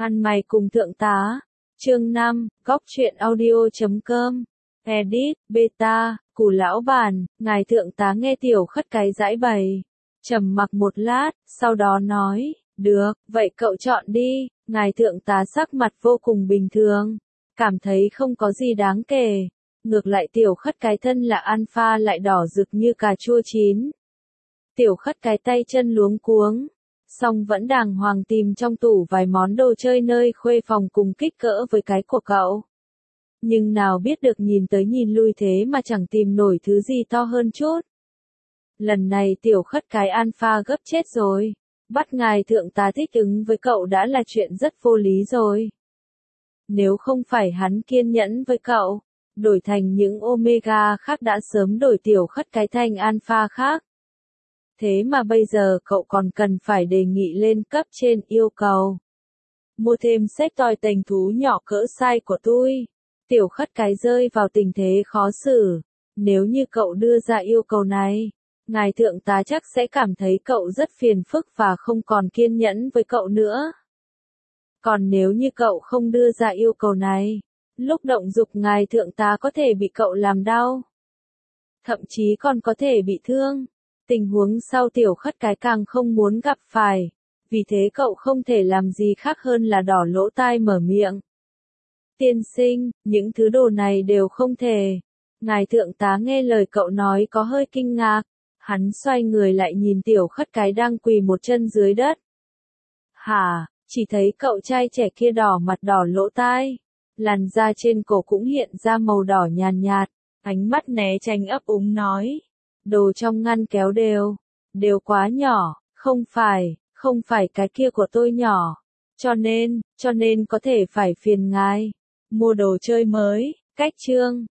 Ăn mày cùng thượng tá. Chương 5, Góc truyện audio.com. Edit, beta, Cù lão bản, ngài thượng tá nghe tiểu khất cái giãi bày. Trầm mặc một lát, sau đó nói, được, vậy cậu chọn đi. Ngài thượng tá sắc mặt vô cùng bình thường. Cảm thấy không có gì đáng kể. Ngược lại tiểu khất cái thân là alpha lại đỏ rực như cà chua chín. Tiểu khất cái tay chân luống cuống. Song vẫn đàng hoàng tìm trong tủ vài món đồ chơi nơi khuê phòng cùng kích cỡ với cái của cậu. Nhưng nào biết được nhìn tới nhìn lui thế mà chẳng tìm nổi thứ gì to hơn chút. Lần này tiểu khất cái alpha gấp chết rồi. Bắt ngài thượng tá thích ứng với cậu đã là chuyện rất vô lý rồi. Nếu không phải hắn kiên nhẫn với cậu, đổi thành những omega khác đã sớm đổi tiểu khất cái thành alpha khác. Thế mà bây giờ cậu còn cần phải đề nghị lên cấp trên yêu cầu. Mua thêm set toy tành thú nhỏ cỡ size của tôi. Tiểu khất cái rơi vào tình thế khó xử. Nếu như cậu đưa ra yêu cầu này, ngài thượng tá chắc sẽ cảm thấy cậu rất phiền phức và không còn kiên nhẫn với cậu nữa. Còn nếu như cậu không đưa ra yêu cầu này, lúc động dục ngài thượng tá có thể bị cậu làm đau. Thậm chí còn có thể bị thương. Tình huống sau tiểu khất cái càng không muốn gặp phải. Vì thế cậu không thể làm gì khác hơn là đỏ lỗ tai mở miệng. Tiên sinh, những thứ đồ này đều không thể. Ngài thượng tá nghe lời cậu nói có hơi kinh ngạc. Hắn xoay người lại nhìn tiểu khất cái đang quỳ một chân dưới đất. Hả, chỉ thấy cậu trai trẻ kia đỏ mặt đỏ lỗ tai. Làn da trên cổ cũng hiện ra màu đỏ nhàn nhạt. Ánh mắt né tránh ấp úng nói. Đồ trong ngăn kéo đều quá nhỏ, không phải cái kia của tôi nhỏ. Cho nên có thể phải phiền ngài. Mua đồ chơi mới, cách chương.